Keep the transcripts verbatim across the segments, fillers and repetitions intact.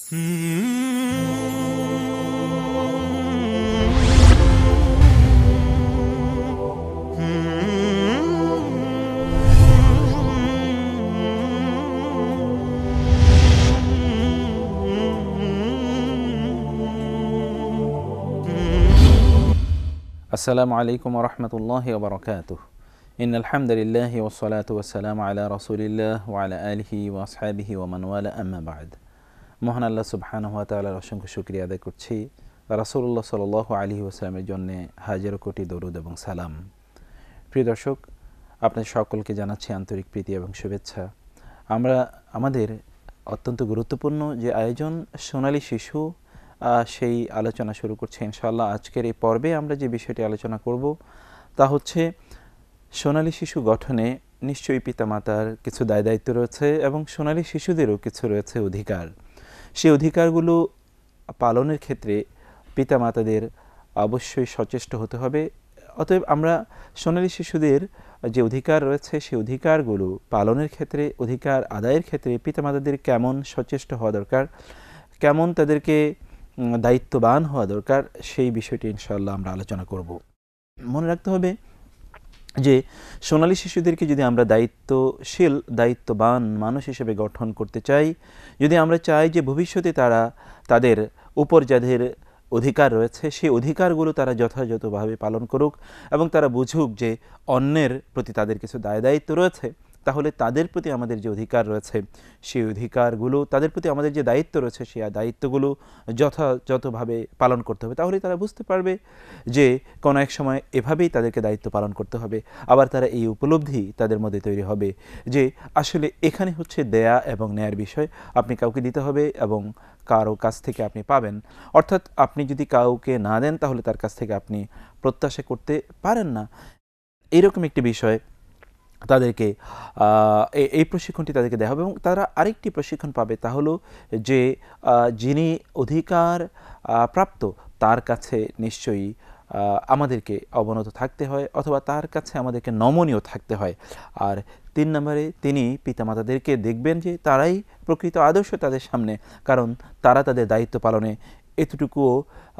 আসসালামু আলাইকুম ওয়া রাহমাতুল্লাহি ওয়া বারাকাতুহু। ইন্নাল হামদুলিল্লাহি ওয়াস সালাতু ওয়াস সালামু আলা রাসূলিল্লাহ ওয়া আলা আলিহি ওয়া আসহাবিহি ওয়া মান ওয়ালা, আম্মা বা'দ। মহান আল্লাহ সুবহানাহু ওয়া তাআলার অসংখ্য শুকরিয়া আদায় করছি রাসূলুল্লাহ সাল্লাল্লাহু আলাইহি ওয়াসাল্লামের জন্য হাজারো কোটি দরুদ এবং সালাম। প্রিয় দর্শক, আপনাদের সকলকে জানাচ্ছি আন্তরিক প্রীতি এবং শুভেচ্ছা। আমরা আমাদের অত্যন্ত গুরুত্বপূর্ণ যে আয়োজন সোনালী শিশু, সেই আলোচনা শুরু করছি ইনশাআল্লাহ। আজকের এই পর্বে আমরা যে বিষয়টি আলোচনা করব তা হচ্ছে সোনালী শিশু গঠনে নিশ্চয়ই পিতামাতার কিছু দায় দায়িত্ব রয়েছে এবং সোনালী শিশুদেরও কিছু রয়েছে অধিকার। সেই অধিকারগুলো পালনের ক্ষেত্রে পিতামাতাদের অবশ্যই সচেষ্ট হতে হবে। অতএব আমরা সোনালী শিশুদের যে অধিকার রয়েছে সেই অধিকারগুলো পালনের ক্ষেত্রে, অধিকার আদায়ের ক্ষেত্রে পিতামাতাদের কেমন সচেষ্ট হওয়া দরকার, কেমন তাদেরকে দায়িত্ববান হওয়া দরকার, সেই বিষয়টি ইনশাআল্লাহ আমরা আলোচনা করব। মনে রাখতে হবে যে সোনালী শিশুদেরকে যদি আমরা দায়িত্বশীল, দায়িত্ববান মানুষ হিসেবে গঠন করতে চাই, যদি আমরা চাই যে ভবিষ্যতে তারা তাদের উপর যাদের অধিকার রয়েছে সেই অধিকারগুলো তারা যথাযথভাবে পালন করুক এবং তারা বুঝুক যে অন্যের প্রতি তাদের কিছু দায় দায়িত্ব রয়েছে, তাহলে তাদের প্রতি আমাদের যে অধিকার রয়েছে সেই অধিকারগুলো, তাদের প্রতি আমাদের যে দায়িত্ব রয়েছে সেই দায়িত্বগুলো যথাযথভাবে পালন করতে হবে। তাহলে তারা বুঝতে পারবে যে কোনো এক সময় এভাবেই তাদেরকে দায়িত্ব পালন করতে হবে। আবার তারা এই উপলব্ধি তাদের মধ্যে তৈরি হবে যে আসলে এখানে হচ্ছে দেয়া এবং নেয়ার বিষয়। আপনি কাউকে দিতে হবে এবং কারো কাছ থেকে আপনি পাবেন। অর্থাৎ আপনি যদি কাউকে না দেন তাহলে তার কাছ থেকে আপনি প্রত্যাশা করতে পারেন না। এইরকম একটি বিষয় তাদেরকে এই প্রশিক্ষণটি তাদেরকে দেওয়া হবে এবং তারা আরেকটি প্রশিক্ষণ পাবে, তা হলো যে যিনি অধিকার প্রাপ্ত তার কাছে নিশ্চয়ই আমাদেরকে অবনত থাকতে হয় অথবা তার কাছে আমাদেরকে নমনীয় থাকতে হয়। আর তিন নম্বরে তিনি পিতামাতাদেরকে দেখবেন যে তারাই প্রকৃত আদর্শ তাদের সামনে, কারণ তারা তাদের দায়িত্ব পালনে এতটুকুও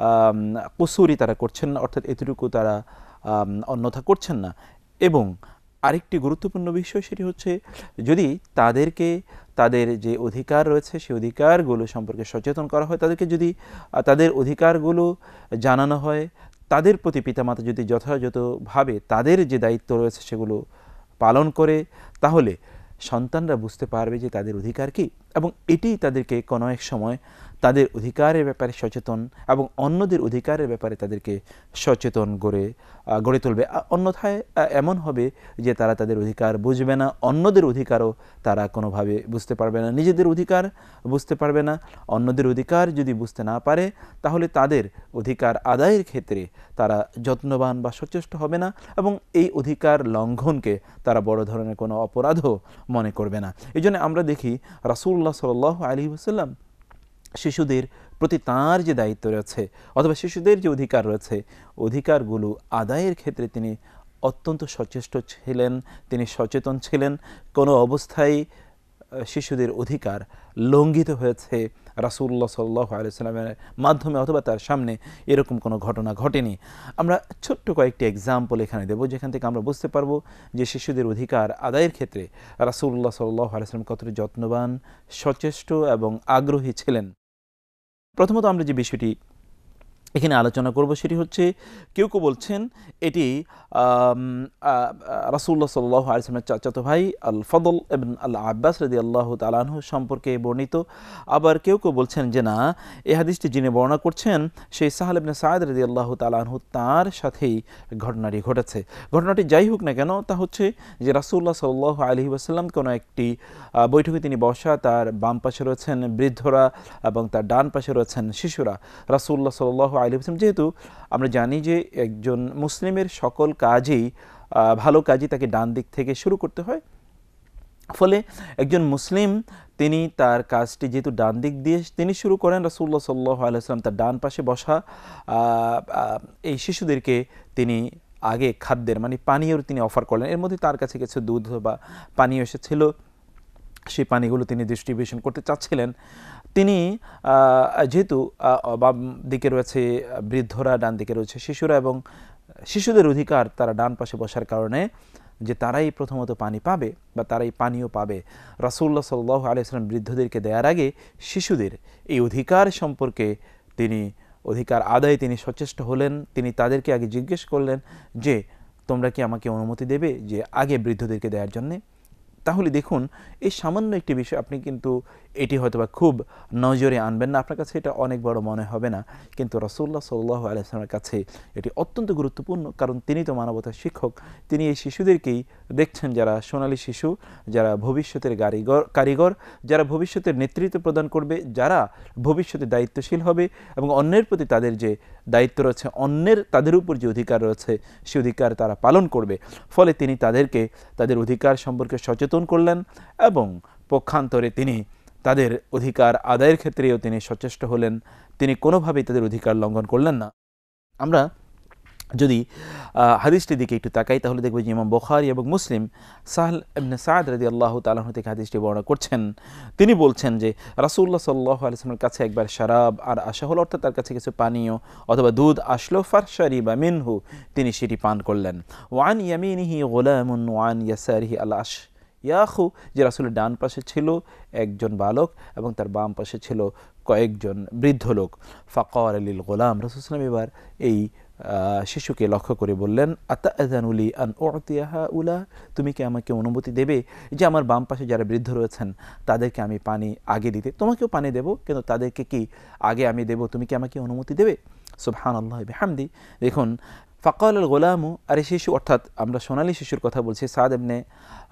কসুরি তারা করছেন না, অর্থাৎ এতটুকু তারা অন্যথা করছেন না। এবং আরেকটি গুরুত্বপূর্ণ বিষয় সেটি হচ্ছে যদি তাদেরকে তাদের যে অধিকার রয়েছে সেই অধিকারগুলো সম্পর্কে সচেতন করা হয়, তাদেরকে যদি তাদের অধিকারগুলো জানানো হয়, তাদের প্রতি পিতামাতা যদি যথাযথভাবে তাদের যে দায়িত্ব রয়েছে সেগুলো পালন করে, তাহলে সন্তানরা বুঝতে পারবে যে তাদের অধিকার কী এবং এটি তাদেরকে কোনো এক সময় তাদের অধিকারের ব্যাপারে সচেতন এবং অন্যদের অধিকারের ব্যাপারে তাদেরকে সচেতন গড়ে গড়ে তুলবে। অন্যথায় এমন হবে যে তারা তাদের অধিকার বুঝবে না, অন্যদের অধিকারও তারা কোনোভাবে বুঝতে পারবে না, নিজেদের অধিকার বুঝতে পারবে না। অন্যদের অধিকার যদি বুঝতে না পারে তাহলে তাদের অধিকার আদায়ের ক্ষেত্রে তারা যত্নবান বা সচেষ্ট হবে না এবং এই অধিকার লঙ্ঘনকে তারা বড় ধরনের কোনো অপরাধও মনে করবে না। এই জন্য আমরা দেখি রাসূলুল্লাহ সাল্লাল্লাহু আলাইহি ওয়াসাল্লাম শিশুদের প্রতি তাঁর যে দায়িত্ব রয়েছে অথবা শিশুদের যে অধিকার রয়েছে অধিকারগুলো আদায়ের ক্ষেত্রে তিনি অত্যন্ত সচেষ্ট ছিলেন, তিনি সচেতন ছিলেন। কোনো অবস্থায় শিশুদের অধিকার লঙ্ঘিত হয়েছে রাসূলুল্লাহ সাল্লাল্লাহু আলাইহি ওয়াসাল্লামের মাধ্যমে অথবা তার সামনে এরকম কোনো ঘটনা ঘটেনি। আমরা ছোট্ট কয়েকটি এক্সাম্পল এখানে দেব যেখান থেকে আমরা বুঝতে পারবো যে শিশুদের অধিকার আদায়ের ক্ষেত্রে রাসূলুল্লাহ সাল্লাল্লাহু আলাইহি ওয়াসাল্লাম কতটা যত্নবান, সচেষ্ট এবং আগ্রহী ছিলেন। প্রথমত আমরা যে বিষয়টি এখানে আলোচনা করব সেটি হচ্ছে, কেউ কেউ বলছেন এটি রাসূলুল্লাহ সাল্লাল্লাহু আলাইহি ওয়াসাল্লামের চাচাতো ভাই আল ফদল ইবনে আল আব্বাস রাদিয়াল্লাহু তাআলা আনহু সম্পর্কে বর্ণিত। আবার কেউ কেউ বলছেন যে না, এই হাদিসটি যিনি বর্ণনা করছেন সেই সাহাল ইবনে সাঈদ রাদিয়াল্লাহু তাআলা আনহু, তার সাথেই ঘটনাটি ঘটেছে। ঘটনাটি যাই হোক না কেন, তা হচ্ছে যে রাসূলুল্লাহ সাল্লাল্লাহু আলাইহি ওয়াসাল্লাম কোনো একটি বৈঠকে তিনি বসা, তার বাম পাশে রয়েছেন বৃদ্ধরা এবং তার ডান পাশে রয়েছেন শিশুরা। রাসূলুল্লাহ সাল্লাল্লাহু আলাইহি ওয়াসাল্লাম, যেহেতু আমরা জানি যে একজন মুসলিমের সকল কাজেই ভালো কাজই তাকে ডান দিক থেকে শুরু করতে হয়, ফলে একজন মুসলিম তিনি তার কাজটি যেহেতু ডান দিক দিয়ে তিনি শুরু করেন, রাসূলুল্লাহ সাল্লাল্লাহু আলাইহি ওয়াসাল্লাম তার ডান পাশে বসা এই শিশুদেরকে তিনি আগে খাদ্যের মানে পানীয়র তিনি অফার করলেন। এর মধ্যে তার কাছে কিছু দুধ বা পানীয় এসেছিল, সেই পানিগুলো তিনি ডিস্ট্রিবিউশন করতে চাচ্ছিলেন। তিনি যেহেতু বাম দিকে রয়েছে বৃদ্ধরা, ডান দিকে রয়েছে শিশুরা, এবং শিশুদের অধিকার তারা ডান পাশে বসার কারণে যে তারাই প্রথমত পানি পাবে বা তারাই পানীয় পাবে, রাসূলুল্লাহ সাল্লাল্লাহু আলাইহি ওয়াসাল্লাম বৃদ্ধদেরকে দেওয়ার আগে শিশুদের এই অধিকার সম্পর্কে তিনি অধিকার আদায়ে তিনি সচেষ্ট হলেন। তিনি তাদেরকে আগে জিজ্ঞেস করলেন যে তোমরা কি আমাকে অনুমতি দেবে যে আগে বৃদ্ধদেরকে দেওয়ার জন্যে। তাহলে দেখুন এই সামান্য একটি বিষয়, আপনি কিন্তু এটি হয়তোবা খুব নজরে আনবেন না, আপনার কাছে এটা অনেক বড় মনে হবে না, কিন্তু রাসূলুল্লাহ সাল্লাল্লাহু আলাইহি ওয়াসাল্লামের কাছে এটি অত্যন্ত গুরুত্বপূর্ণ, কারণ তিনি তো মানবতার শিক্ষক। তিনি এই শিশুদেরকেই দেখছেন যারা সোনালী শিশু, যারা ভবিষ্যতের কারিগর কারিগর যারা ভবিষ্যতের নেতৃত্ব প্রদান করবে, যারা ভবিষ্যতে দায়িত্বশীল হবে এবং অন্যের প্রতি তাদের যে দায়িত্ব রয়েছে, অন্যের তাদের উপর যে অধিকার রয়েছে সে অধিকার তারা পালন করবে। ফলে তিনি তাদেরকে তাদের অধিকার সম্পর্কে সচেতন করলেন এবং পক্ষান্তরে তিনি তাদের অধিকার আদায়ের ক্ষেত্রেও তিনি সচেষ্ট হলেন। তিনি কোনোভাবেই তাদের অধিকার লঙ্ঘন করলেন না। আমরা যদি হাদিসটির দিকে একটু তাকাই তাহলে দেখব যে ইমাম বুখারী এবং মুসলিম সাহল ইবনে সাদ রাদিয়াল্লাহু তাআলা আনহু থেকে হাদিসটি বর্ণনা করছেন। তিনি বলছেন যে রাসূলুল্লাহ সাল্লাল্লাহু আলাইহি ওয়াসাল্লামের কাছে একবার শরাব আর আসা হলো, অর্থাৎ তার কাছে কিছু পানীয় অথবা দুধ আসলো, ফারশারিবা মিনহু, তিনি সেটি পান করলেন। ওয়ান ইয়ামিনিহি গুলামুন ওয়ান ইয়াসারিহি আল আশ ইয়াখু, যে রাসূলের ডান পাশে ছিল একজন বালক এবং তার বাম পাশে ছিল কয়েকজন বৃদ্ধ লোক। ফাকাল লিল গোলাম, রাসূল সাল্লাল্লাহু আলাইহি ওয়াসাল্লাম এবার এই শিশুকে লক্ষ্য করে বললেন, আতাআযানুলি আন উ'তিয়া হাউলা, তুমি কি আমাকে অনুমতি দেবে যে আমার বাম পাশে যারা বৃদ্ধ রয়েছেন তাদেরকে আমি পানি আগে দিতে? তোমাকেও পানি দেব, কিন্তু তাদেরকে কি আগে আমি দেব, তুমি কি আমাকে অনুমতি দেবে? সুবহানাল্লাহি বিহামদি। দেখুন ফাকাল আল গোলামু, আরে শিশু অর্থাৎ আমরা সোনালী শিশুর কথা বলছি, সাদ ইবনে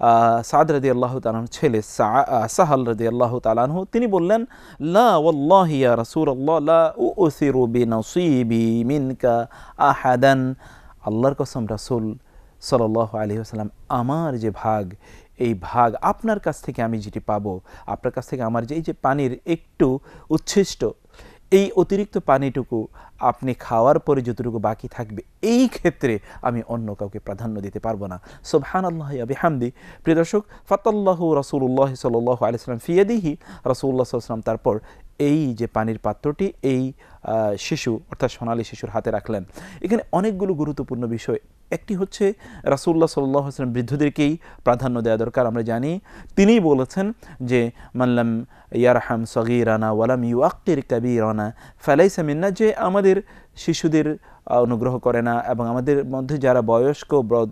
সাদ রাদিয়াল্লাহু তাআলা আনহু ছেলে সাহাল রাদিয়াল্লাহু তাআলা আনহু, তিনি বললেন, লা ওয়াল্লাহি ইয়া রাসূলুল্লাহ লা উসিরু বিনসিবি মিনকা আহাদান, আল্লাহর কসম রাসূল সাল্লাল্লাহু আলাইহি ওয়াসাল্লাম, আমার যে ভাগ, এই ভাগ আপনার কাছ থেকে আমি যেটি পাবো, আপনার কাছ থেকে আমার যে এই যে পানির একটু উচ্ছিষ্ট, এই অতিরিক্ত পানিটুকু আপনি খাওয়ার পরে যতটুকু বাকি থাকবে, এই ক্ষেত্রে আমি অন্য কাউকে প্রাধান্য দিতে পারবো না। সুবহানাল্লাহি ওয়া বিহামদি। প্রিয় দর্শক, ফাতাল্লাহু রাসূলুল্লাহ সাল্লাল্লাহু আলাইহি ওয়াসাল্লাম ফি ইয়াদিহি, রাসূলুল্লাহ সাল্লাল্লাহু আলাইহি ওয়াসাল্লাম তারপর এই যে পানির পাত্রটি এই শিশু অর্থাৎ সোনালী শিশুর হাতে রাখলেন। এখানে অনেকগুলো গুরুত্বপূর্ণ বিষয়, একটি হচ্ছে রাসূলুল্লাহ সাল্লাল্লাহু আলাইহি ওয়াসাল্লাম বৃদ্ধদেরকেই প্রাধান্য দেওয়া দরকার। আমরা জানি তিনিই বলেছেন যে মাল্লাম ইয়ারহাম সগীরানা ওয়ালাম ইউআক্কির কাবীরানা ফালাইসা মিন্না, যে আমাদের শিশুদের অনুগ্রহ করে না এবং আমাদের মধ্যে যারা বয়স্ক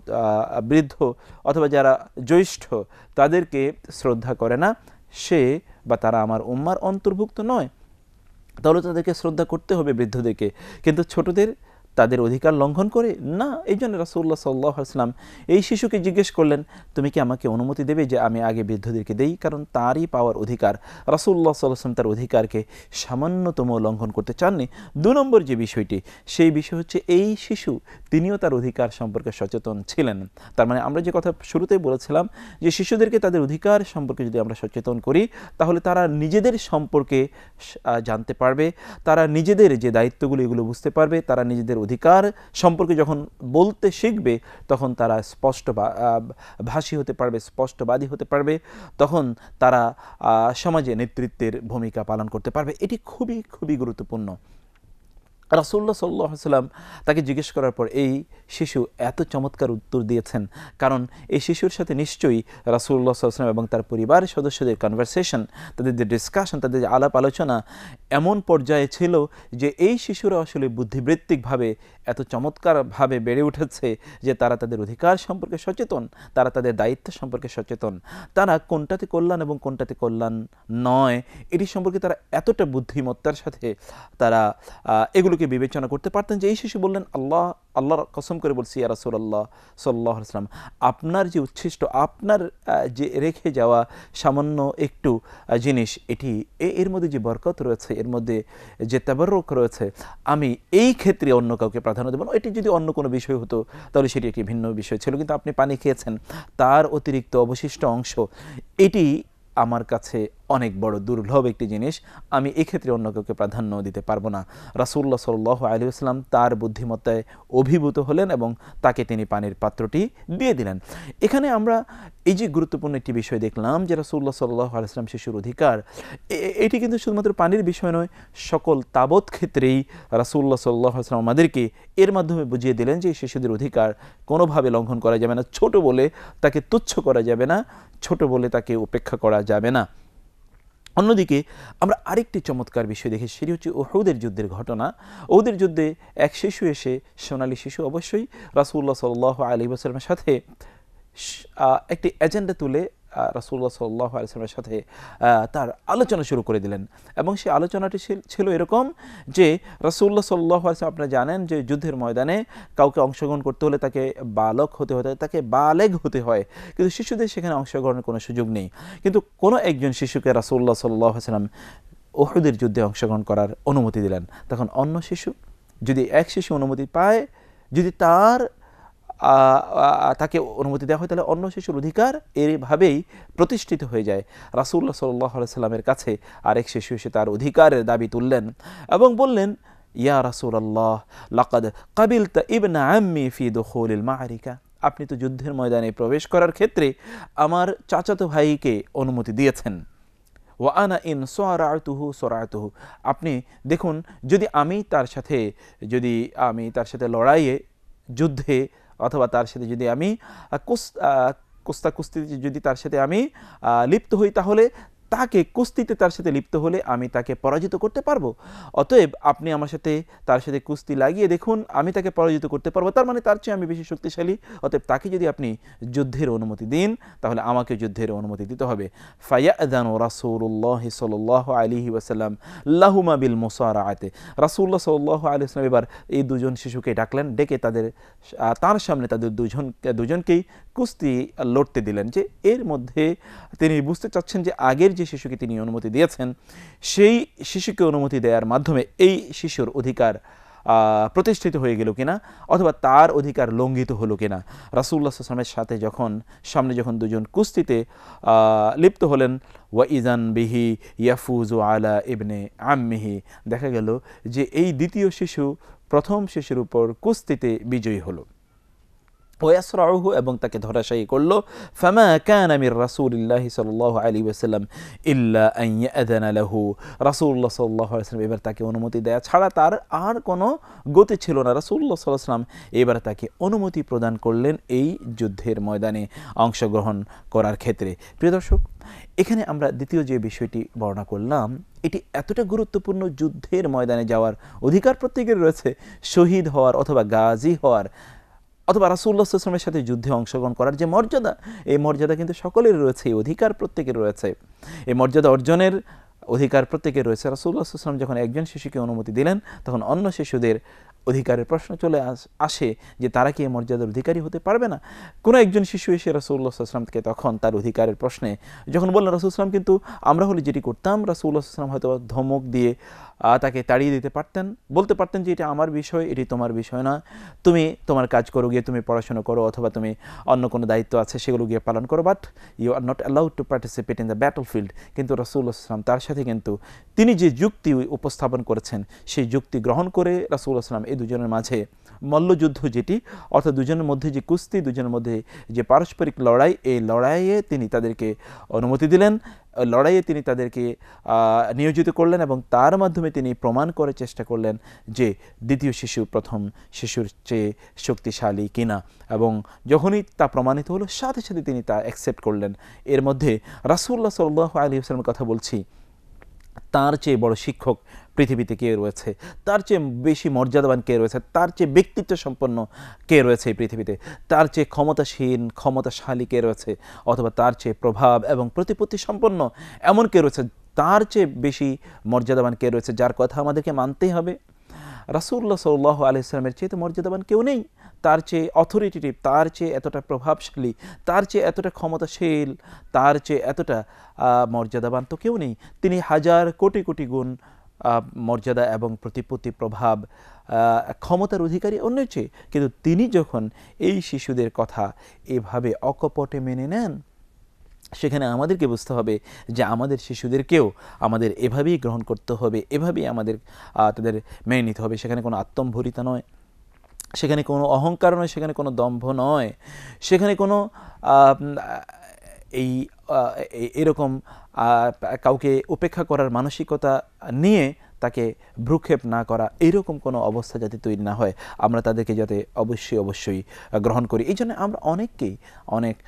বৃদ্ধ অথবা যারা জ্যৈষ্ঠ তাদেরকে শ্রদ্ধা করে না, সে বা তারা আমার উম্মার অন্তর্ভুক্ত নয়। তাহলে তাদেরকে শ্রদ্ধা করতে হবে বৃদ্ধদেরকে, কিন্তু ছোটদের তাদের অধিকার লঙ্ঘন করে না। এই জন্য রাসূলুল্লাহ সাল্লাল্লাহু আলাইহি ওয়াসাল্লাম এই শিশুকে জিজ্ঞেস করলেন, তুমি কি আমাকে অনুমতি দেবে যে আমি আগে বৃদ্ধদেরকে দেই? কারণ তারই পাওয়ার অধিকার। রাসূলুল্লাহ সাল্লাল্লাহু আলাইহি ওয়াসাল্লাম তার অধিকারকে সামান্যতম লঙ্ঘন করতে চাননি। দুই নম্বর যে বিষয়টি, সেই বিষয় হচ্ছে এই শিশু তিনিও তার অধিকার সম্পর্কে সচেতন ছিলেন। তার মানে আমরা যে কথা শুরুতেই বলেছিলাম যে শিশুদেরকে তাদের অধিকার সম্পর্কে যদি আমরা সচেতন করি তাহলে তারা নিজেদের সম্পর্কে জানতে পারবে, তারা নিজেদের যে দায়িত্বগুলো এগুলো বুঝতে পারবে, তারা নিজেদের অধিকার সম্পর্কে যখন বলতে শিখবে তখন তারা স্পষ্ট ভাষী হতে পারবে, স্পষ্টবাদী হতে পারবে, তখন তারা সমাজে নেতৃত্বের ভূমিকা পালন করতে পারবে। এটি খুবই খুবই গুরুত্বপূর্ণ। রাসূলুল্লাহ সাল্লাল্লাহু আলাইহি ওয়াসাল্লাম তাকে জিজ্ঞেস করার পর এই শিশু এত চমৎকার উত্তর দিয়েছেন, কারণ এই শিশুর সাথে নিশ্চয়ই রাসূলুল্লাহ সাল্লাল্লাহু আলাইহি ওয়াসাল্লাম এবং তার পরিবারের সদস্যদের কনভারসেশন, তাদের যে ডিসকাশন, তাদের যে আলাপ আলোচনা এমন পর্যায়ে ছিল যে এই শিশুরা আসলে বুদ্ধিবৃত্তিকভাবে এত চমৎকারভাবে বেড়ে উঠেছে যে তারা তাদের অধিকার সম্পর্কে সচেতন, তারা তাদের দায়িত্ব সম্পর্কে সচেতন, তারা কোনটাতে কল্যাণ এবং কোনটাতে কল্যাণ নয় এটি সম্পর্কে তারা এতটা বুদ্ধিমত্তার সাথে তারা এগুলো কে বিবেচনা করতে পারতেন যে এই শিশু বললেন, আল্লাহ আল্লাহর কসম করে বলছি ইয়া রাসূলুল্লাহ সাল্লাল্লাহু আলাইহি ওয়াসাল্লাম, আপনার যে উচ্ছিষ্ট, আপনার যে রেখে যাওয়া সামান্য একটু জিনিস, এটি এর মধ্যে যে বরকত রয়েছে, এর মধ্যে যে তাবাররুক রয়েছে, আমি এই ক্ষেত্রে অন্য কাউকে প্রাধান্য দেব না। এটি যদি অন্য কোনো বিষয় হতো তাহলে সেটি একটি ভিন্ন বিষয় ছিল, কিন্তু আপনি পানি খেয়েছেন, তার অতিরিক্ত অবশিষ্ট অংশ, এটি আমার কাছে অনেক বড় দুর্লভ একটি জিনিস, আমি এক্ষেত্রে অন্য কাউকে প্রাধান্য দিতে পারবো না। রাসূলুল্লাহ সাল্লাল্লাহু আলাইহি ওয়াসাল্লাম তার বুদ্ধিমত্তায় অভিভূত হলেন এবং তাকে তিনি পানির পাত্রটি দিয়ে দিলেন। এখানে আমরা এই যে গুরুত্বপূর্ণ একটি বিষয় দেখলাম যে রাসূলুল্লাহ সাল্লাল্লাহু আলাইহি ওয়াসাল্লাম শিশুর অধিকার, এটি কিন্তু শুধুমাত্র পানির বিষয় নয়, সকল তাবৎ ক্ষেত্রেই রাসূলুল্লাহ সাল্লাল্লাহু আলাইহি ওয়াসাল্লাম আমাদেরকে এর মাধ্যমে বুঝিয়ে দিলেন যে শিশুদের অধিকার কোনোভাবে লঙ্ঘন করা যাবে না, ছোট বলে তাকে তুচ্ছ করা যাবে না, ছোট বলে তাকে উপেক্ষা করা যাবে না। অন্যদিকে আমরা আরেকটি চমৎকার বিষয় দেখি, সেটি হচ্ছে উহুদের যুদ্ধের ঘটনা। উহুদের যুদ্ধে এক শিশু এসে, সোনালী শিশু অবশ্যই, রাসূলুল্লাহ সাল্লাল্লাহু আলাইহি ওয়াসাল্লামের সাথে একটি এজেন্ডা তুলে রাসূলুল্লাহ সাল্লাল্লাহু আলাইহি ওয়াসাল্লামের সাথে তার আলোচনা শুরু করে দিলেন। এবং সেই আলোচনাটি ছিল এরকম যে রাসূলুল্লাহ সাল্লাল্লাহু আলাইহি ওয়াসাল্লাম, আপনারা জানেন যে যুদ্ধের ময়দানে কাউকে অংশগ্রহণ করতে হলে তাকে বালক হতে হতে তাকে বালেগ হতে হয়, কিন্তু শিশুদের সেখানে অংশগ্রহণের কোনো সুযোগ নেই। কিন্তু কোনো একজন শিশুকে রাসূলুল্লাহ সাল্লাল্লাহু আলাইহি ওয়াসাল্লাম উহুদের যুদ্ধে অংশগ্রহণ করার অনুমতি দিলেন। তখন অন্য শিশু, যদি এক শিশু অনুমতি পায়, যদি তার তাকে অনুমতি দেওয়া হয়, তাহলে অন্য শিশুর অধিকার এভাবেই প্রতিষ্ঠিত হয়ে যায়। রাসূলুল্লাহ সাল্লাল্লাহু আলাইহি ওয়াসাল্লামের কাছে আরেক শিশু এসে তার অধিকারের দাবি তুললেন এবং বললেন, ইয়া রাসূলুল্লাহ লাকাদ কাবিলতা ইবনা আম্মি ফি দুখুলিল মা'রিকা, আপনি তো যুদ্ধের ময়দানে প্রবেশ করার ক্ষেত্রে আমার চাচাতো ভাইকে অনুমতি দিয়েছেন। ওয়া আনা ইন সারাতুহু সারাতুহু, আপনি দেখুন, যদি আমি তার সাথে যদি আমি তার সাথে লড়াইয়ে, যুদ্ধে, অথবা তার সাথে যদি আমি কুস্তা কুস্তিতে যদি তার সাথে আমি লিপ্ত হই, তাহলে তাকে কুস্তিতে তার সাথে লিপ্ত হলে আমি তাকে পরাজিত করতে পারবো। অতএব আপনি আমার সাথে তার সাথে কুস্তি লাগিয়ে দেখুন, আমি তাকে পরাজিত করতে পারবো, তার মানে তার চেয়ে আমি বেশি শক্তিশালী। অতএব তাকে যদি আপনি যুদ্ধের অনুমতি দিন, তাহলে আমাকে যুদ্ধের অনুমতি দিতে হবে। ফায়াযানু রাসূলুল্লাহ সাল্লাল্লাহু আলাইহি ওয়াসাল্লাম লাহুমা বিল মুসারাআতি, রাসূলুল্লাহ সাল্লাল্লাহু আলাইহি ওয়াসাল্লাম এবার এই দুজন শিশুকে ডাকলেন, ডেকে তাদের তার সামনে তাদের দুজন দুজনকেই কুস্তি লড়তে দিলেন। যে এর মধ্যে তিনি বুঝতে চাচ্ছেন যে আগের যে শিশুকে তিনি অনুমতি দিয়েছেন, সেই শিশুকে অনুমতি দেওয়ার মাধ্যমে এই শিশুর অধিকার প্রতিষ্ঠিত হয়ে গেল কিনা, অথবা তার অধিকার লঙ্ঘিত হলো কিনা। রাসূলুল্লাহ সাল্লাল্লাহু আলাইহি ওয়াসাল্লামের সাথে যখন সামনে যখন দুজন কুস্তিতে লিপ্ত হলেন, ওয়া ইজান বিহি ইয়াফুজু আলা ইবনে আম্মিহি, দেখা গেল যে এই দ্বিতীয় শিশু প্রথম শিশুর উপর কুস্তিতে বিজয়ী হলো। ওয়াসরাউহু, এবং তাকে ধরাশায়ী করলো। ফামা কানা মির রাসূলিল্লাহি সাল্লাল্লাহু আলাইহি ওয়াসাল্লাম ইল্লা আন ইয়াযানা লাহু, রাসূলুল্লাহ সাল্লাল্লাহু আলাইহি ওয়াসাল্লাম এবার তাকে অনুমতি দেয়া ছাড়া তার আর কোনো গতি ছিল না। রাসূলুল্লাহ সাল্লাল্লাহু আলাইহি ওয়াসাল্লাম এবার তাকে অনুমতি প্রদান করলেন এই যুদ্ধের ময়দানে অংশগ্রহণ করার ক্ষেত্রে। প্রিয় দর্শক, এখানে আমরা দ্বিতীয় যে বিষয়টি বর্ণনা করলাম, এটি এতটা গুরুত্বপূর্ণ, যুদ্ধের ময়দানে যাওয়ার অধিকার প্রত্যেকের রয়েছে, শহীদ হওয়ার অথবা গাজী হওয়ার, অথবা রাসূলুল্লাহ সাল্লাল্লাহু আলাইহি ওয়াসাল্লামের সাথে যুদ্ধে অংশগ্রহণ করার যে মর্যাদা, এই মর্যাদা কিন্তু সকলের রয়েছে, এই অধিকার প্রত্যেকের রয়েছে। এই মর্যাদা অর্জনের অধিকার প্রত্যেকের রয়েছে। রাসূলুল্লাহ সাল্লাল্লাহু আলাইহি ওয়াসাল্লাম যখন একজন শিশুকে অনুমতি দিলেন, তখন অন্য শিশুদের অধিকারের প্রশ্ন চলে আসে যে তারা কি এই মর্যাদার অধিকারী হতে পারবে না। কোনো একজন শিশু এসে রাসূলুল্লাহ সাল্লাল্লাহু আলাইহি ওয়াসাল্লামকে তখন তার অধিকারের প্রশ্নে যখন বললেন, রাসূলুল্লাহ সাল্লাল্লাহু আলাইহি ওয়াসাল্লাম কিন্তু আমরা হলে যেটি করতাম, রাসূলুল্লাহ সাল্লাল্লাহু আলাইহি ওয়াসাল্লাম হয়তো ধমক দিয়ে তাকে তাড়িয়ে দিতে পারতেন, বলতে পারতেন যে এটা আমার বিষয়, এটি তোমার বিষয় না, তুমি তোমার কাজ করো গিয়ে, তুমি পড়াশোনা করো, অথবা তুমি অন্য কোনো দায়িত্ব আছে সেগুলো গিয়ে পালন করো, but you are not allowed to participate in the battle field. কিন্তু রাসূলুল্লাহ সাল্লাল্লাহু আলাইহি ওয়াসাল্লাম তার সাথে কিন্তু তিনি যে যুক্তি উপস্থাপন করেছেন, সেই যুক্তি গ্রহণ করে রাসূলুল্লাহ সাল্লাল্লাহু আলাইহি ওয়াসাল্লাম এই দুজনের মাঝে মল্লযুদ্ধ, যেটি অর্থাৎ দুজনের মধ্যে যে কুস্তি, দুজনের মধ্যে যে পারস্পরিক লড়াই, এই লড়াইয়ে তিনি তাদেরকে অনুমতি দিলেন, লড়াইয়ে তিনি তাদেরকে নিয়োজিত করলেন এবং তার মাধ্যমে তিনি প্রমাণ করে চেষ্টা করলেন যে দ্বিতীয় শিশু প্রথম শিশুর চেয়ে শক্তিশালী কিনা। এবং যখনই তা প্রমাণিত হলো, সাথে সাথে তিনি তা অ্যাকসেপ্ট করলেন। এর মধ্যে রাসূলুল্লাহ সাল্লাল্লাহু আলাইহি ওয়াসাল্লামের কথা বলছি, তার চেয়ে বড় শিক্ষক পৃথিবীতে কে রয়েছে, তার চেয়ে বেশি মর্যাদাবান কে রয়েছে, তার চেয়ে ব্যক্তিত্ব সম্পন্ন কে রয়েছে এই পৃথিবীতে, তার চেয়ে ক্ষমতাসীন ক্ষমতাশালী কে রয়েছে, অথবা তার চেয়ে প্রভাব এবং প্রতিপত্তি সম্পন্ন এমন কে রয়েছে, তার চেয়ে বেশি মর্যাদাবান কে রয়েছে, যার কথা আমাদেরকে মানতেই হবে। রাসূলুল্লাহ সাল্লাল্লাহু আলাইহি ওয়াসাল্লামের চেয়ে তো মর্যাদাবান কেউ নেই, তার চেয়ে অথরিটেটিভ, তার চেয়ে এতটা প্রভাবশালী, তার চেয়ে এতটা ক্ষমতাশীল, তার চেয়ে এতটা মর্যাদাবান তো কেউ নেই। তিনি হাজার কোটি কোটি গুণ মর্যাদা এবং প্রতিপত্তি, প্রভাব, ক্ষমতার অধিকারী অন্যের চেয়ে। কিন্তু তিনি যখন এই শিশুদের কথা এভাবে অকপটে মেনে নেন, সেখানে আমাদেরকে বুঝতে হবে যে আমাদের শিশুদেরকেও আমাদের এভাবেই গ্রহণ করতে হবে, এভাবেই আমাদের তাদের মেনে নিতে হবে। সেখানে কোনো আত্মম্ভরিতা নয়, সেখানে কোনো অহংকার নয়, সেখানে কোনো দম্ভ নয়, সেখানে কোনো এই এরকম কাউকে উপেক্ষা করার মানসিকতা নিয়ে তাকে ভ্রুক্ষেপ না করা, এইরকম কোনো অবস্থা যাতে তৈরি না হয়, আমরা তাদেরকে যাতে অবশ্যই অবশ্যই গ্রহণ করি। এই জন্য আমরা অনেককেই অনেক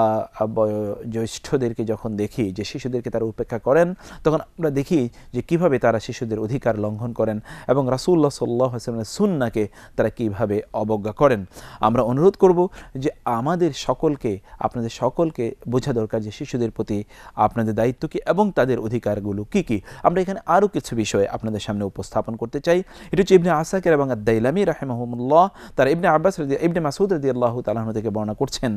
জ্যেষ্ঠদেরকে যখন দেখি যে শিশুদেরকে তারা উপেক্ষা করেন, তখন আমরা দেখি যে কিভাবে তারা শিশুদের অধিকার লঙ্ঘন করেন এবং রাসূলুল্লাহ সাল্লাল্লাহু আলাইহি ওয়াসাল্লামের সুন্নাহকে তারা কিভাবে অবজ্ঞা করেন। আমরা অনুরোধ করব যে আমাদের সকলকে, আপনাদের সকলকে বোঝা দরকার যে শিশুদের প্রতি আপনাদের দায়িত্ব কী এবং তাদের অধিকারগুলো কী কী। আমরা এখানে আরও কিছু বিষয় আপনাদের সামনে উপস্থাপন করতে চাই। এটা হচ্ছে ইবনে আসাকির এবং আদ-দাইলামী রাহিমাহুমুল্লাহ তারা ইবনে আব্বাস ইবনে মাসউদ রাদিয়াল্লাহু তাআলা আনহু থেকে বর্ণনা করছেন।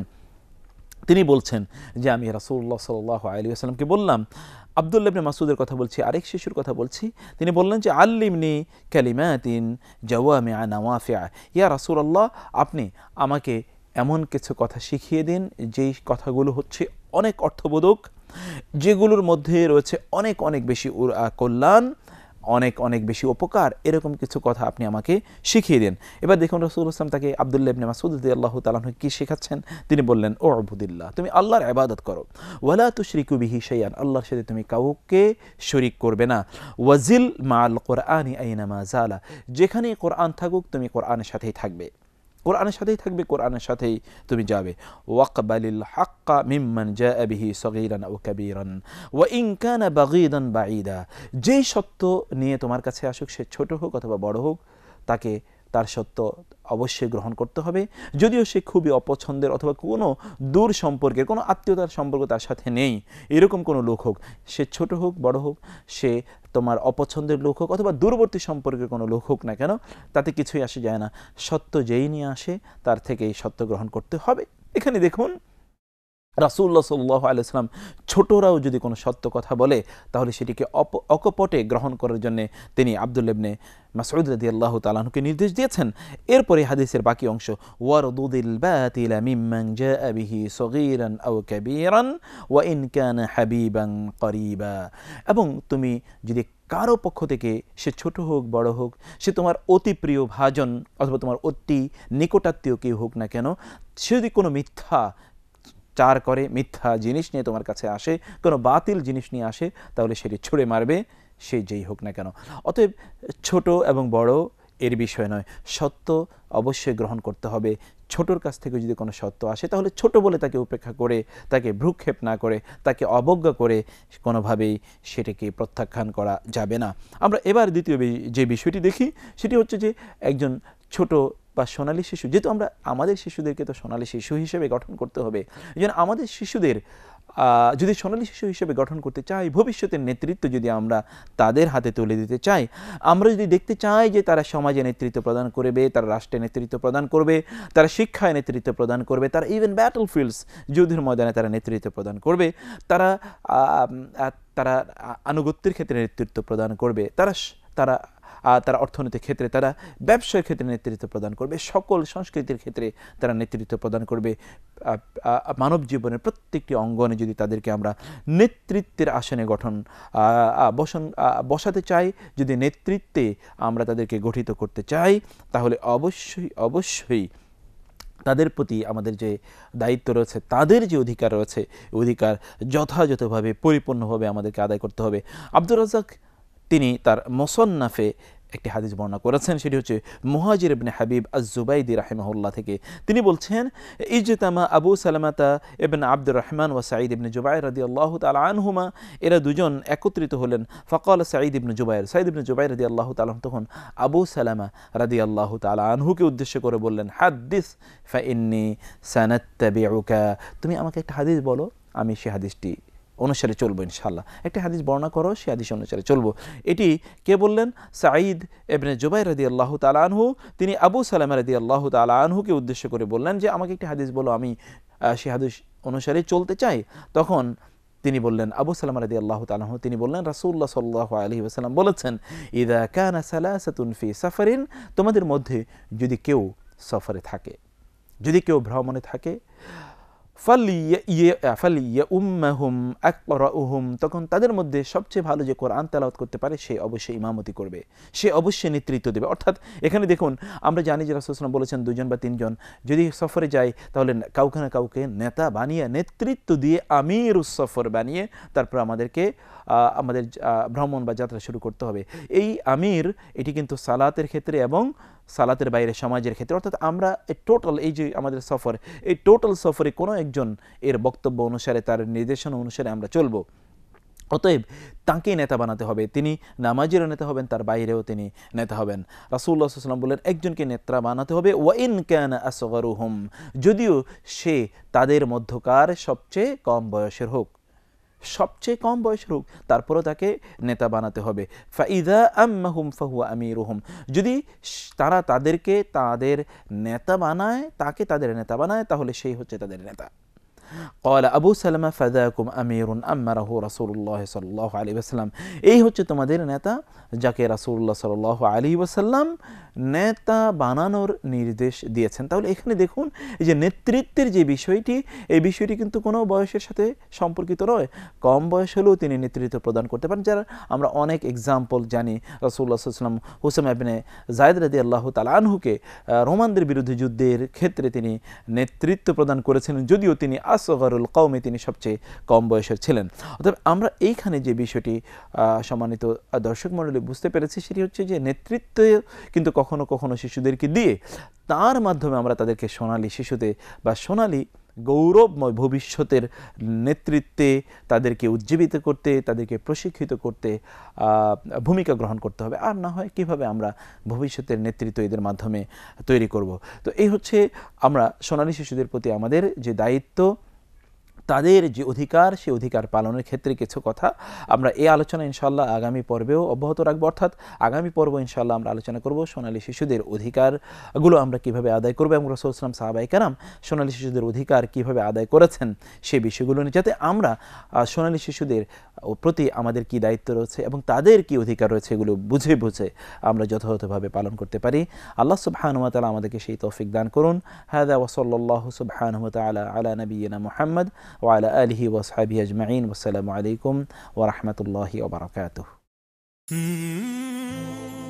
তিনি বলছেন যে আমি রাসূলুল্লাহ সাল্লাল্লাহু আলাইহি ওয়াসাল্লামকে বললাম, আব্দুল্লাহ ইবনে মাসউদের কথা বলছি, আরেক শিশুর কথা বলছি, তিনি বললেন যে আল্লিমনি কালিমাতিন জাওয়ামিআ নাওয়াফিআ, ইয়া রাসূলুল্লাহ আপনি আমাকে এমন কিছু কথা শিখিয়ে দিন যেই কথাগুলো হচ্ছে অনেক অর্থবোধক, যেগুলোর মধ্যে রয়েছে অনেক অনেক বেশি কল্যাণ, অনেক অনেক বেশি উপকার, এরকম কিছু কথা আপনি আমাকে শিখিয়ে দেন। এবার দেখুন রাসূলুল্লাহ সাল্লাল্লাহু আলাইহি ওয়াসাল্লাম তাকে আব্দুল্লাহ ইবনে মাসউদ রাদিয়াল্লাহু তাআলা আনহু কি শেখাচ্ছেন। তিনি বললেন উবুদিল্লাহ, তুমি আল্লাহর ইবাদত করো, ওয়ালা তুশরিকু বিহি শাইআন, আল্লাহর সাথে তুমি কাউকে শরীক করবে না, ওয়াজিল মাআল কুরআনি আইনামা জালা, যেখানে কোরআন থাকুক তুমি কোরআনের সাথেই থাকবে, কোরআনের সাথেই থাকবে, কোরআনের সাথেই তুমি যাবে। ওয়াকবালিল হাক্কা মিম্মান জাআ বিহি সগীরান আও কাবীরান ওয়া ইন কানা বাগীদান বাঈদা, যেই সত্য নিয়ে তোমার কাছে আসুক সে ছোট হোক অথবা বড় হোক, তাকে তার সত্য অবশ্যই গ্রহণ করতে হবে, যদিও সে খুবই অপছন্দের অথবা কোনো দূর সম্পর্কের, কোনো আত্মীয়তার সম্পর্ক তার সাথে নেই, এরকম কোনো লোক হোক, সে ছোট হোক বড় হোক, সে তোমার অপছন্দের লোক হোক অথবা দূরবর্তী সম্পর্কের কোনো লোক হোক না কেন, তাতে কিছুই আসে যায় না। সত্য যেই নিয়ে আসে তার থেকে এই সত্য গ্রহণ করতে হবে। এখানে দেখুন রাসূলুল্লাহ সাল্লাল্লাহু আলাইহি ওয়াসাল্লাম ছোটরাও যদি কোনো সত্য কথা বলে তাহলে সেটিকে অকপটে গ্রহণ করার জন্য তিনি আব্দুল্লাহ ইবনে মাসউদ রাদিয়াল্লাহু তাআলা আনহুকে নির্দেশ দিয়েছেন। এরপরে হাদিসের বাকি অংশ, ওয়ারদুদিল বাতিলা মিম্মান জাআ বিহি সগীরান আও কাবীরান ওয়া ইন কানা হাবিবান করিবা, এবং তুমি যদি কারো পক্ষ থেকে, সে ছোট হোক বড় হোক, সে তোমার অতি প্রিয় ভাজন অথবা তোমার অতি নিকটাত্মীয় কেউ হোক না কেন, সে যদি কোনো মিথ্যা চার করে, মিথ্যা জিনিস নিয়ে তোমার কাছে আসে, কোনো বাতিল জিনিস নিয়ে আসে, তাহলে সেটি ছুঁড়ে মারবে, সে যেই হোক না কেন। অতএব ছোট এবং বড় এর বিষয় নয়, সত্য অবশ্যই গ্রহণ করতে হবে। ছোটর কাছ থেকে যদি কোনো সত্য আসে তাহলে ছোট বলে তাকে উপেক্ষা করে, তাকে ভ্রুক্ষেপ না করে, তাকে অবজ্ঞা করে কোনোভাবেই সেটাকে প্রত্যাখ্যান করা যাবে না। আমরা এবার দ্বিতীয় যে বিষয়টি দেখি সেটি হচ্ছে যে একজন ছোট বা সোনালী শিশু, যেহেতু আমরা আমাদের শিশুদেরকে তো সোনালী শিশু হিসেবে গঠন করতে হবে, এই জন্য আমাদের শিশুদের যদি সোনালী শিশু হিসেবে গঠন করতে চাই, ভবিষ্যতের নেতৃত্ব যদি আমরা তাদের হাতে তুলে দিতে চাই, আমরা যদি দেখতে চাই যে তারা সমাজে নেতৃত্ব প্রদান করবে, তারা রাষ্ট্রে নেতৃত্ব প্রদান করবে, তারা শিক্ষায় নেতৃত্ব প্রদান করবে, তারা ইভেন ব্যাটল ফিল্ডস, যুদ্ধের ময়দানে তারা নেতৃত্ব প্রদান করবে, তারা তারা আনুগত্যের ক্ষেত্রে নেতৃত্ব প্রদান করবে, তারা তারা তারা অর্থনৈতিক ক্ষেত্রে, তারা ব্যবসার ক্ষেত্রে নেতৃত্ব প্রদান করবে, সকল সংস্কৃতির ক্ষেত্রে তারা নেতৃত্ব প্রদান করবে। মানব জীবনের প্রত্যেকটি অঙ্গনে যদি তাদেরকে আমরা নেতৃত্বের আসনে গঠন বসন বসাতে চাই, যদি নেতৃত্বে আমরা তাদেরকে গঠিত করতে চাই, তাহলে অবশ্যই অবশ্যই তাদের প্রতি আমাদের যে দায়িত্ব রয়েছে, তাদের যে অধিকার রয়েছে, অধিকার যথাযথভাবে পরিপূর্ণভাবে আমাদেরকে আদায় করতে হবে। আব্দুর রাজ্জাক তিনি তার মুসান্নাফে একটি হাদিস বর্ণনা করেছেন, সেটি হচ্ছে মুহাজির ইবনে হাবিব আজ-জুবাইদি রাহিমাহুল্লাহ থেকে। তিনি বলছেন, ইজতামা আবু সালামাতা ইবনে আব্দুর রহমান ওয়া সাঈদ ইবনে জুবাইর রাদিয়াল্লাহু তাআলা আনহুমা, এরা দুজন একত্রিত হলেন। ফাকাল সাঈদ ইবনে জুবাইর, সাঈদ ইবনে জুবাইর রাদিয়াল্লাহু তাআলা তখন আবু সালামা রাদিয়াল্লাহু তাআলা আনহুকে উদ্দেশ্য করে বললেন, হাদ্দিস ফা ইন্নী সানাত্তাবিউকা, তুমি আমাকে একটা হাদিস বলো, আমি সেই হাদিসটি অনুসারে চলবো ইনশাআল্লাহ। একটা হাদিস বর্ণনা করো, সে হাদিস অনুসারে চলবো। এটি কে বললেন? সাঈদ ইবনে জুবাইর রাদিয়াল্লাহু তাআলা আনহু। তিনি আবু সালামা রাদিয়াল্লাহু তাআলা আনহুকে উদ্দেশ্য করে বললেন যে আমাকে একটা হাদিস বলো, আমি সে হাদিস অনুসারে চলতে চাই। তখন তিনি বললেন, আবু সালামা রাদিয়াল্লাহু তাআলা আনহু তিনি বললেন, রাসূলুল্লাহ সাল্লাল্লাহু আলাইহি ওয়াসাল্লাম বলেছেন, ইযা কানা সালাসাতুন ফি সাফারিন, তোমাদের মধ্যে যদি কেউ সফরে থাকে, যদি কেউ ভ্রমণে থাকে, ফালিয়াউম্মাহুম আকরাউহুম, তখন তাদের মধ্যে সবচেয়ে ভালো যে কোরআন তেলাওয়াত করতে পারে সে অবশ্যই ইমামতি করবে, সে অবশ্যই নেতৃত্ব দেবে। অর্থাৎ এখানে দেখুন, আমরা জানি যে রাসূল সাল্লাল্লাহু আলাইহি ওয়াসাল্লাম বলেছেন দুজন বা তিনজন যদি সফরে যায় তাহলে কাউকে না কাউকে নেতা বানিয়ে, নেতৃত্ব দিয়ে, আমিরুস সফর বানিয়ে তারপর আমাদেরকে আমাদের ভ্রমণ বা যাত্রা শুরু করতে হবে। এই আমির এটি কিন্তু সালাতের ক্ষেত্রে এবং সালাতের বাইরে সমাজের ক্ষেত্রে, অর্থাৎ আমরা টোটাল এই যে আমাদের সফর, এই টোটাল সফরে কোনো একজন এর বক্তব্য অনুসারে, তার নির্দেশনা অনুসারে আমরা চলব। অতএব তাঁকে নেতা বানাতে হবে। তিনি নামাজেরও নেতা হবেন, তার বাইরেও তিনি নেতা হবেন। রাসূলুল্লাহ সাল্লাল্লাহু আলাইহি ওয়াসাল্লাম বললেন একজনকে নেতা বানাতে হবে ওয়া ইন কানা আসগরুহুম, যদিও সে তাদের মধ্যকার সবচেয়ে কম বয়সের হোক, সবচেয়ে কম বয়সের হোক, তারপরও তাকে নেতা বানাতে হবে। ফাইদা আম্মাহুম ফাহুয়া আমিরুহুম, যদি তারা তাদেরকে তাদের নেতা বানায়, তাকে তাদের নেতা বানায়, তাহলে সেই হচ্ছে তাদের নেতা। ক্বালা আবু সালামা ফাযাকুম আমিরুন আমারাহু রাসূলুল্লাহ সাল্লাল্লাহু আলাইহি ওয়াসাল্লাম, এই হচ্ছে তোমাদের নেতা যাকে রাসূলুল্লাহ সাল্লাল্লাহু আলাইহি ওয়াসাল্লাম নেতা বানানোর নির্দেশ দিয়েছেন। তাহলে এখানে দেখুন এই যে নেতৃত্বের যে বিষয়টি, এই বিষয়টি কিন্তু কোনো বয়সের সাথে সম্পর্কিত নয়। কম বয়স হলেও তিনি নেতৃত্ব প্রদান করতে পারেন, যারা আমরা অনেক এক্সাম্পল জানি। রাসূলুল্লাহ সাল্লাল্লাহু আলাইহি ওয়াসাল্লাম হুসাইম ইবনে যায়েদ রাদিয়াল্লাহু তাআলা আনহুকে রোমানদের বিরুদ্ধে যুদ্ধের ক্ষেত্রে তিনি নেতৃত্ব প্রদান করেছিলেন, যদিও তিনি আসগরুল কওমে, তিনি সবচেয়ে কম বয়সের ছিলেন। অতএব আমরা এইখানে যে বিষয়টি সম্মানিত দর্শক মণ্ডলী বুঝতে পেরেছি, সেটি হচ্ছে যে নেতৃত্ব কিন্তু কখনো কখনো শিশুদেরকে দিয়ে তার মাধ্যমে আমরা তাদেরকে সোনালী শিশুতে বা সোনালী গৌরবময় ভবিষ্যতের নেতৃত্বে তাদেরকে উজ্জীবিত করতে, তাদেরকে প্রশিক্ষিত করতে ভূমিকা গ্রহণ করতে হবে। আর না হয় কিভাবে আমরা ভবিষ্যতের নেতৃত্ব এদের মাধ্যমে তৈরি করব। তো এই হচ্ছে আমরা সোনালী শিশুদের প্রতি আমাদের যে দায়িত্ব, তাদের যে অধিকার, সেই অধিকার পালনের ক্ষেত্রে কিছু কথা আমরা এই আলোচনা ইনশাআল্লাহ আগামী পর্বেও অব্যাহত রাখবো। অর্থাৎ আগামী পর্ব ইনশাআল্লাহ আমরা আলোচনা করব সোনালী শিশুদের অধিকারগুলো আমরা কিভাবে আদায় করবো, এবং রাসূল সাল্লাল্লাহু আলাইহি ওয়াসাল্লাম সাহাবায়ে কেরাম সোনালী শিশুদের অধিকার কিভাবে আদায় করেছেন সেই বিষয়গুলো নিয়ে, যাতে আমরা সোনালী শিশুদের প্রতি আমাদের কি দায়িত্ব রয়েছে এবং তাদের কি অধিকার রয়েছে এগুলো বুঝে বুঝে আমরা যথাযথভাবে পালন করতে পারি। আল্লাহ সুবহানাহু ওয়া তাআলা আমাদেরকে সেই তৌফিক দান করুন। হাযা ওয়া সাল্লাল্লাহু সুবহানাহু ওয়া তাআলা আলা নাবিয়িনা মুহাম্মদ ওয়া আলা আলিহি ওয়া আসহাবিহি আজমাইন। ওয়াসসালামু আলাইকুম ওয়া রাহমাতুল্লাহি ওয়া বারাকাতুহু।